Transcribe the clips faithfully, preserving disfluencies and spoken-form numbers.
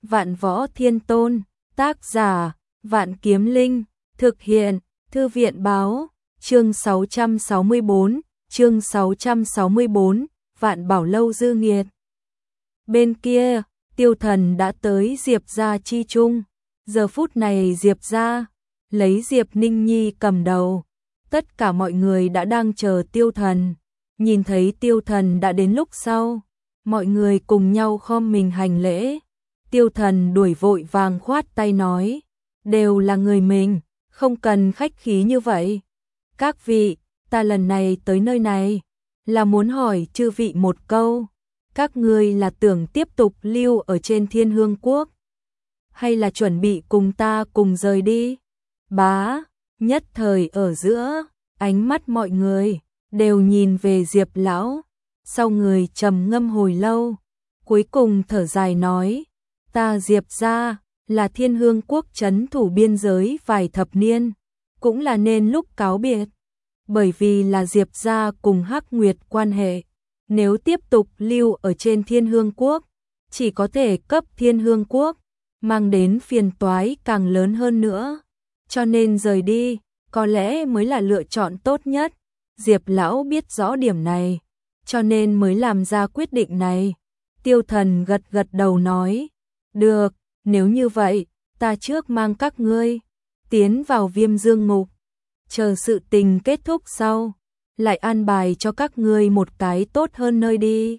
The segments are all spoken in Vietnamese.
Vạn Võ Thiên Tôn, tác giả, Vạn Kiếm Linh, thực hiện, Thư viện báo, chương sáu trăm sáu mươi bốn, chương sáu trăm sáu mươi bốn, Vạn Bảo Lâu dư nghiệt. Bên kia, Tiêu Thần đã tới Diệp gia chi trung, giờ phút này Diệp gia, lấy Diệp Ninh Nhi cầm đầu, tất cả mọi người đã đang chờ Tiêu Thần, nhìn thấy Tiêu Thần đã đến lúc sau, mọi người cùng nhau khom mình hành lễ. Tiêu Thần đuổi vội vàng khoát tay nói, đều là người mình, không cần khách khí như vậy. Các vị, ta lần này tới nơi này, là muốn hỏi chư vị một câu, các ngươi là tưởng tiếp tục lưu ở trên Thiên Hương Quốc, hay là chuẩn bị cùng ta cùng rời đi? Bá, nhất thời ở giữa, ánh mắt mọi người đều nhìn về Diệp lão, sau người trầm ngâm hồi lâu, cuối cùng thở dài nói, ta Diệp gia là Thiên Hương Quốc trấn thủ biên giới vài thập niên, cũng là nên lúc cáo biệt, bởi vì là Diệp gia cùng Hắc Nguyệt quan hệ, nếu tiếp tục lưu ở trên Thiên Hương Quốc, chỉ có thể cấp Thiên Hương Quốc mang đến phiền toái càng lớn hơn nữa, cho nên rời đi có lẽ mới là lựa chọn tốt nhất. Diệp lão biết rõ điểm này, cho nên mới làm ra quyết định này. Tiêu Thần gật gật đầu nói, được, nếu như vậy, ta trước mang các ngươi tiến vào Viêm Dương Ngục, chờ sự tình kết thúc sau, lại an bài cho các ngươi một cái tốt hơn nơi đi.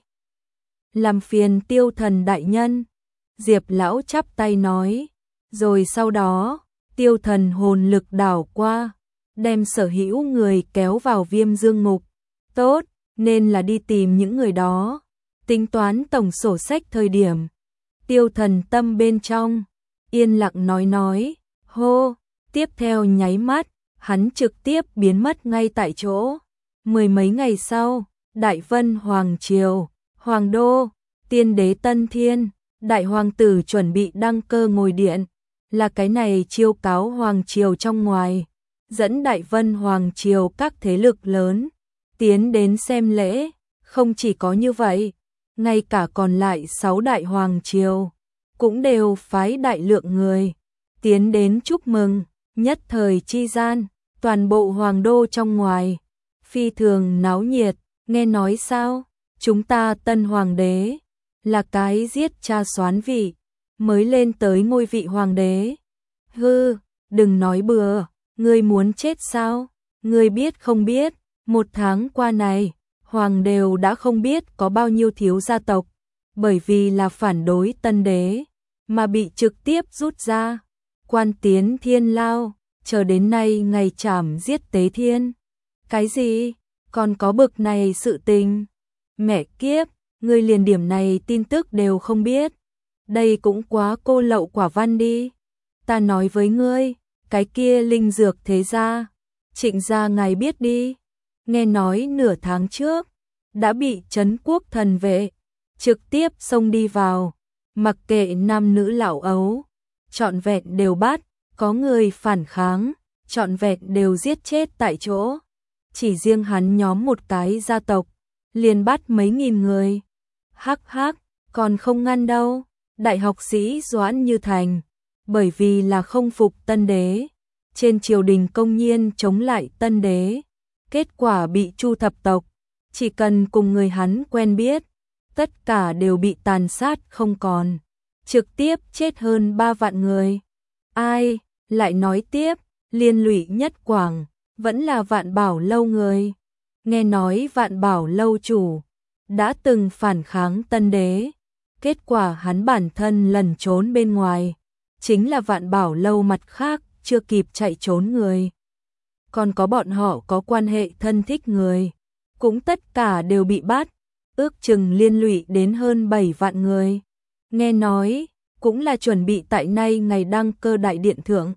Làm phiền Tiêu Thần đại nhân. Diệp lão chắp tay nói, rồi sau đó, Tiêu Thần hồn lực đảo qua, đem sở hữu người kéo vào Viêm Dương Ngục. Tốt, nên là đi tìm những người đó, tính toán tổng sổ sách thời điểm. Tiêu Thần tâm bên trong, yên lặng nói nói, hô, tiếp theo nháy mắt, hắn trực tiếp biến mất ngay tại chỗ. Mười mấy ngày sau, Đại Vân Hoàng Triều, Hoàng Đô, Tiên Đế Tân Thiên, Đại Hoàng tử chuẩn bị đăng cơ ngồi điện, là cái này chiêu cáo Hoàng Triều trong ngoài, dẫn Đại Vân Hoàng Triều các thế lực lớn, tiến đến xem lễ, không chỉ có như vậy, ngay cả còn lại sáu Đại Hoàng Triều, cũng đều phái đại lượng người, tiến đến chúc mừng, nhất thời chi gian, toàn bộ Hoàng Đô trong ngoài, phi thường náo nhiệt, nghe nói sao, chúng ta tân Hoàng đế, là cái giết cha soán vị, mới lên tới ngôi vị Hoàng đế. Hư, đừng nói bừa, ngươi muốn chết sao, ngươi biết không biết, một tháng qua này, Hoàng đều đã không biết có bao nhiêu thiếu gia tộc, bởi vì là phản đối tân đế, mà bị trực tiếp rút ra, quan tiến thiên lao, chờ đến nay ngày trảm giết tế thiên. Cái gì? Còn có bực này sự tình? Mẹ kiếp, ngươi liền điểm này tin tức đều không biết. Đây cũng quá cô lậu quả văn đi. Ta nói với ngươi, cái kia linh dược thế gia, Trịnh gia ngài biết đi. Nghe nói nửa tháng trước, đã bị trấn quốc thần vệ, trực tiếp xông đi vào, mặc kệ nam nữ lão ấu, trọn vẹn đều bắt, có người phản kháng, trọn vẹn đều giết chết tại chỗ. Chỉ riêng hắn nhóm một cái gia tộc, liền bắt mấy nghìn người. Hắc hắc, còn không ngăn đâu. Đại học sĩ Doãn Như Thành, bởi vì là không phục tân đế, trên triều đình công nhiên chống lại tân đế, kết quả bị Chu thập tộc, chỉ cần cùng người hắn quen biết, tất cả đều bị tàn sát không còn, trực tiếp chết hơn ba vạn người. Ai, lại nói tiếp, liên lụy nhất quảng, vẫn là Vạn Bảo Lâu người. Nghe nói Vạn Bảo Lâu chủ, đã từng phản kháng tân đế, kết quả hắn bản thân lẩn trốn bên ngoài, chính là Vạn Bảo Lâu mặt khác chưa kịp chạy trốn người. Còn có bọn họ có quan hệ thân thích người, cũng tất cả đều bị bắt, ước chừng liên lụy đến hơn bảy vạn người. Nghe nói, cũng là chuẩn bị tại nay ngày đăng cơ đại điện thượng.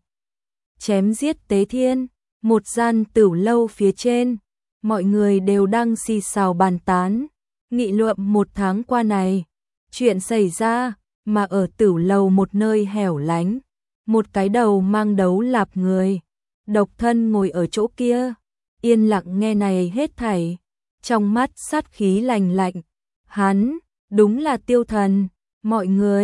Chém giết tế thiên, một gian tửu lâu phía trên, mọi người đều đang xì xào bàn tán, nghị luận một tháng qua này. Chuyện xảy ra, mà ở tửu lầu một nơi hẻo lánh, một cái đầu mang đấu lạp người, độc thân ngồi ở chỗ kia, yên lặng nghe này hết thảy, trong mắt sát khí lành lạnh. Hắn, đúng là Tiêu Thần, mọi người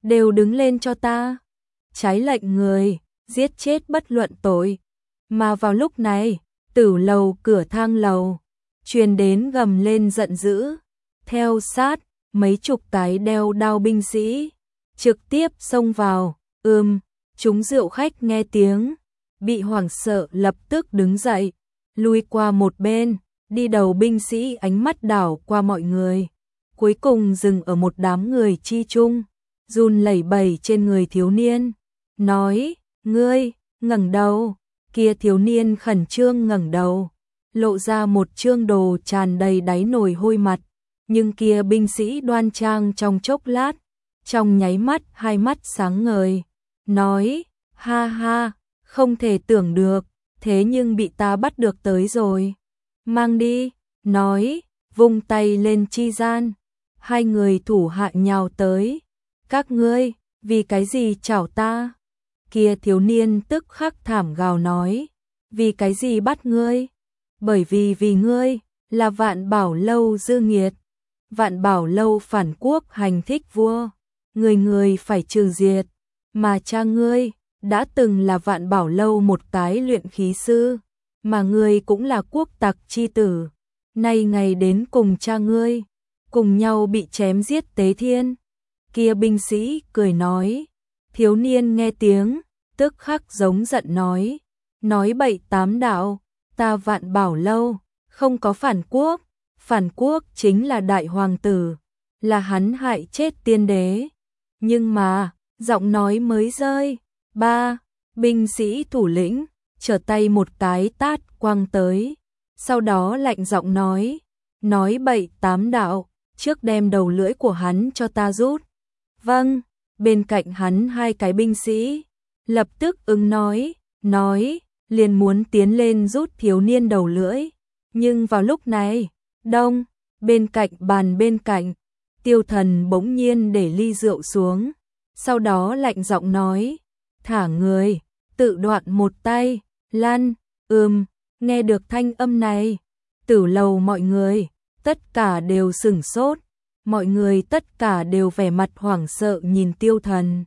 đều đứng lên cho ta. Trái lệnh người, giết chết bất luận tội. Mà vào lúc này, tử lầu cửa thang lầu, truyền đến gầm lên giận dữ. Theo sát, mấy chục cái đeo đao binh sĩ, trực tiếp xông vào, ưm, chúng rượu khách nghe tiếng, bị hoảng sợ lập tức đứng dậy, lui qua một bên, đi đầu binh sĩ ánh mắt đảo qua mọi người. Cuối cùng dừng ở một đám người chi chung, run lẩy bẩy trên người thiếu niên, nói, ngươi, ngẩng đầu, kia thiếu niên khẩn trương ngẩng đầu, lộ ra một trương đồ tràn đầy đáy nồi hôi mặt, nhưng kia binh sĩ đoan trang trong chốc lát, trong nháy mắt hai mắt sáng ngời, nói, ha ha, không thể tưởng được, thế nhưng bị ta bắt được tới rồi. Mang đi, nói, vung tay lên chi gian, hai người thủ hạ nhào tới, các ngươi, vì cái gì chảo ta? Kia thiếu niên tức khắc thảm gào nói, vì cái gì bắt ngươi? Bởi vì vì ngươi, là Vạn Bảo Lâu dư nghiệt, Vạn Bảo Lâu phản quốc hành thích vua, người người phải trừ diệt, mà cha ngươi, đã từng là Vạn Bảo Lâu một cái luyện khí sư, mà ngươi cũng là quốc tặc chi tử, nay ngày đến cùng cha ngươi, cùng nhau bị chém giết tế thiên. Kia binh sĩ cười nói, thiếu niên nghe tiếng, tức khắc giống giận nói, nói bậy tám đạo, ta Vạn Bảo Lâu, không có phản quốc, phản quốc chính là đại hoàng tử, là hắn hại chết tiên đế. Nhưng mà, giọng nói mới rơi, ba, binh sĩ thủ lĩnh, trở tay một cái tát quăng tới, sau đó lạnh giọng nói, nói bậy tám đạo, trước đem đầu lưỡi của hắn cho ta rút. Vâng, bên cạnh hắn hai cái binh sĩ, lập tức ứng nói, nói, liền muốn tiến lên rút thiếu niên đầu lưỡi. Nhưng vào lúc này, đông, bên cạnh bàn bên cạnh, Tiêu Thần bỗng nhiên để ly rượu xuống, sau đó lạnh giọng nói, thả người, tự đoạn một tay, lăn, ừm, nghe được thanh âm này, tử lầu mọi người, tất cả đều sửng sốt, mọi người tất cả đều vẻ mặt hoảng sợ nhìn Tiêu Thần.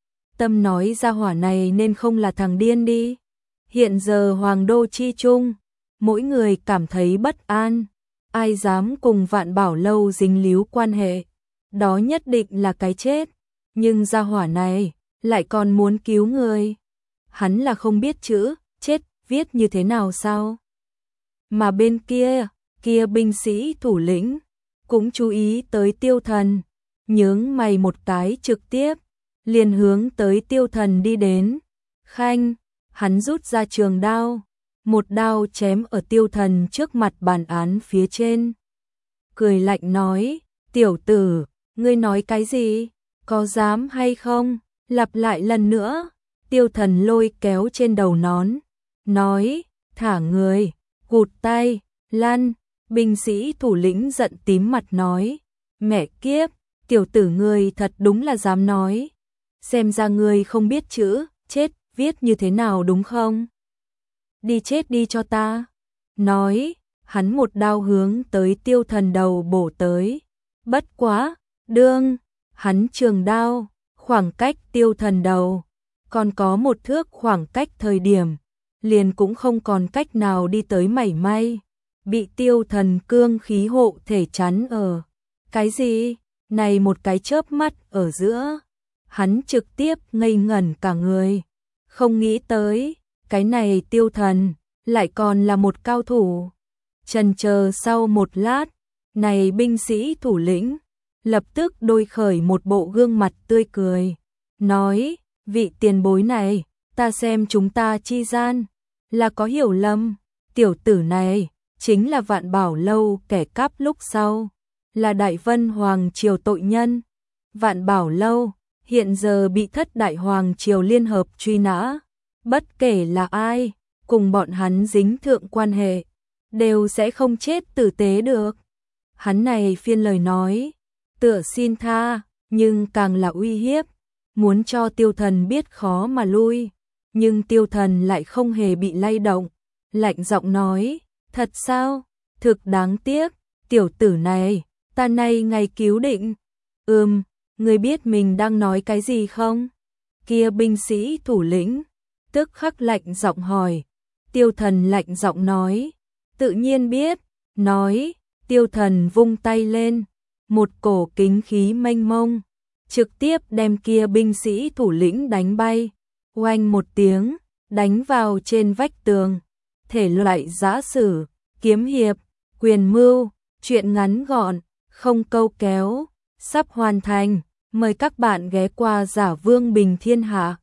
Tâm nói ra hỏa này nên không là thằng điên đi. Hiện giờ Hoàng Đô chi chung, mỗi người cảm thấy bất an, ai dám cùng Vạn Bảo Lâu dính líu quan hệ, đó nhất định là cái chết, nhưng gia hỏa này lại còn muốn cứu người. Hắn là không biết chữ, chết viết như thế nào sao? Mà bên kia, kia binh sĩ thủ lĩnh cũng chú ý tới Tiêu Thần, nhướng mày một cái trực tiếp, liền hướng tới Tiêu Thần đi đến. Khanh, hắn rút ra trường đao, một đao chém ở Tiêu Thần trước mặt bản án phía trên. Cười lạnh nói, tiểu tử, ngươi nói cái gì? Có dám hay không? Lặp lại lần nữa, Tiêu Thần lôi kéo trên đầu nón, nói, thả người, cụt tay, lăn. Binh sĩ thủ lĩnh giận tím mặt nói, mẹ kiếp, tiểu tử ngươi thật đúng là dám nói. Xem ra ngươi không biết chữ, chết, viết như thế nào đúng không? Đi chết đi cho ta. Nói, hắn một đao hướng tới Tiêu Thần đầu bổ tới. Bất quá, đương, hắn trường đao, khoảng cách Tiêu Thần đầu, còn có một thước khoảng cách thời điểm, liền cũng không còn cách nào đi tới mảy may. Bị Tiêu Thần cương khí hộ thể chắn ở. Cái gì? Này một cái chớp mắt ở giữa. Hắn trực tiếp ngây ngẩn cả người. Không nghĩ tới, cái này Tiêu Thần, lại còn là một cao thủ. Chần chờ sau một lát, này binh sĩ thủ lĩnh, lập tức đôi khởi một bộ gương mặt tươi cười. Nói, vị tiền bối này, ta xem chúng ta chi gian, là có hiểu lầm, tiểu tử này chính là Vạn Bảo Lâu kẻ cắp lúc sau, là Đại Vân Hoàng Triều tội nhân. Vạn Bảo Lâu hiện giờ bị Thất Đại Hoàng Triều liên hợp truy nã, bất kể là ai, cùng bọn hắn dính thượng quan hệ, đều sẽ không chết tử tế được. Hắn này phiên lời nói, tựa xin tha, nhưng càng là uy hiếp, muốn cho Tiêu Thần biết khó mà lui, nhưng Tiêu Thần lại không hề bị lay động, lạnh giọng nói, thật sao? Thực đáng tiếc, tiểu tử này, ta nay ngày cứu định. Ừm, Ngươi biết mình đang nói cái gì không? Kia binh sĩ thủ lĩnh, tức khắc lạnh giọng hỏi. Tiêu Thần lạnh giọng nói, tự nhiên biết, nói, Tiêu Thần vung tay lên, một cổ kính khí mênh mông, trực tiếp đem kia binh sĩ thủ lĩnh đánh bay, oanh một tiếng, đánh vào trên vách tường. Thể loại giã sử, kiếm hiệp, quyền mưu, truyện ngắn gọn, không câu kéo, sắp hoàn thành. Mời các bạn ghé qua Giả Vương Bình Thiên Hạ.